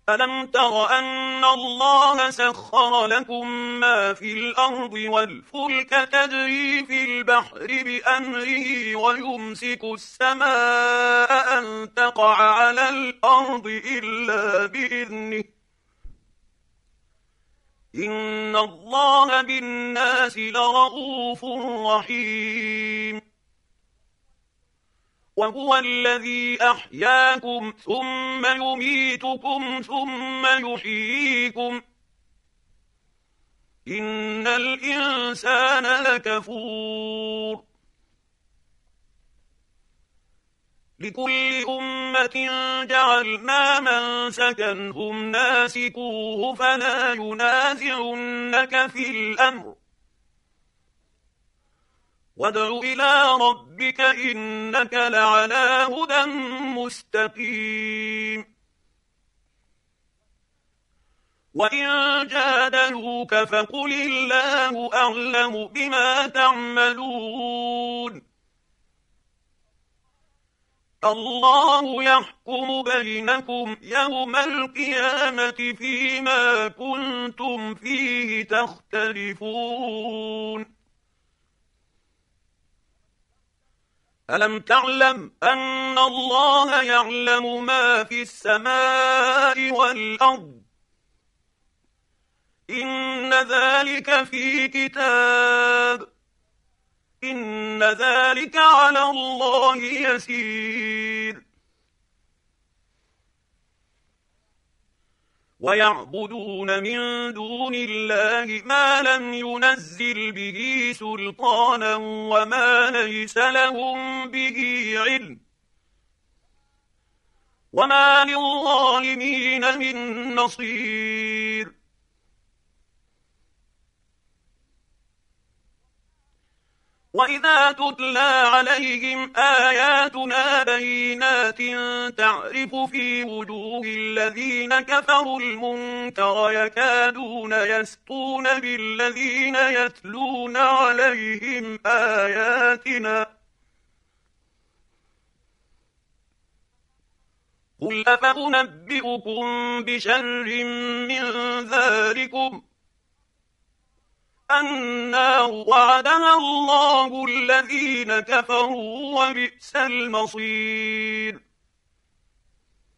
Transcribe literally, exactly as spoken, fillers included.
ألم تر أن الله سخر لكم ما في الأرض والفلك تجري في البحر بأمره ويمسك السماء أن تقع على الأرض إلا بإذنه إن الله بالناس لرءوف رحيم وهو الذي أحياكم ثم يميتكم ثم يحييكم إن الإنسان لكفور لكل أمة جعلنا منسكا هم ناسكوه فلا ينازعنك في الأمر وادع إلى ربك إنك لعلى هدى مستقيم وإن جادلوك فقل الله أعلم بما تعملون الله يحكم بينكم يوم القيامة فيما كنتم فيه تختلفون ألم تعلم أن الله يعلم ما في السماء والأرض إن ذلك في كتاب إن ذلك على الله يسير ويعبدون من دون الله ما لم ينزل به سلطانا وما ليس لهم به علم وما للظالمين من نصير وإذا تتلى عليهم آياتنا بينات تعرف في وجوه الذين كفروا المنكر يكادون يسطون بالذين يتلون عليهم آياتنا قل أفأنبئكم بشر من ذلكم النار وعدها الله الذين كفروا وبئس المصير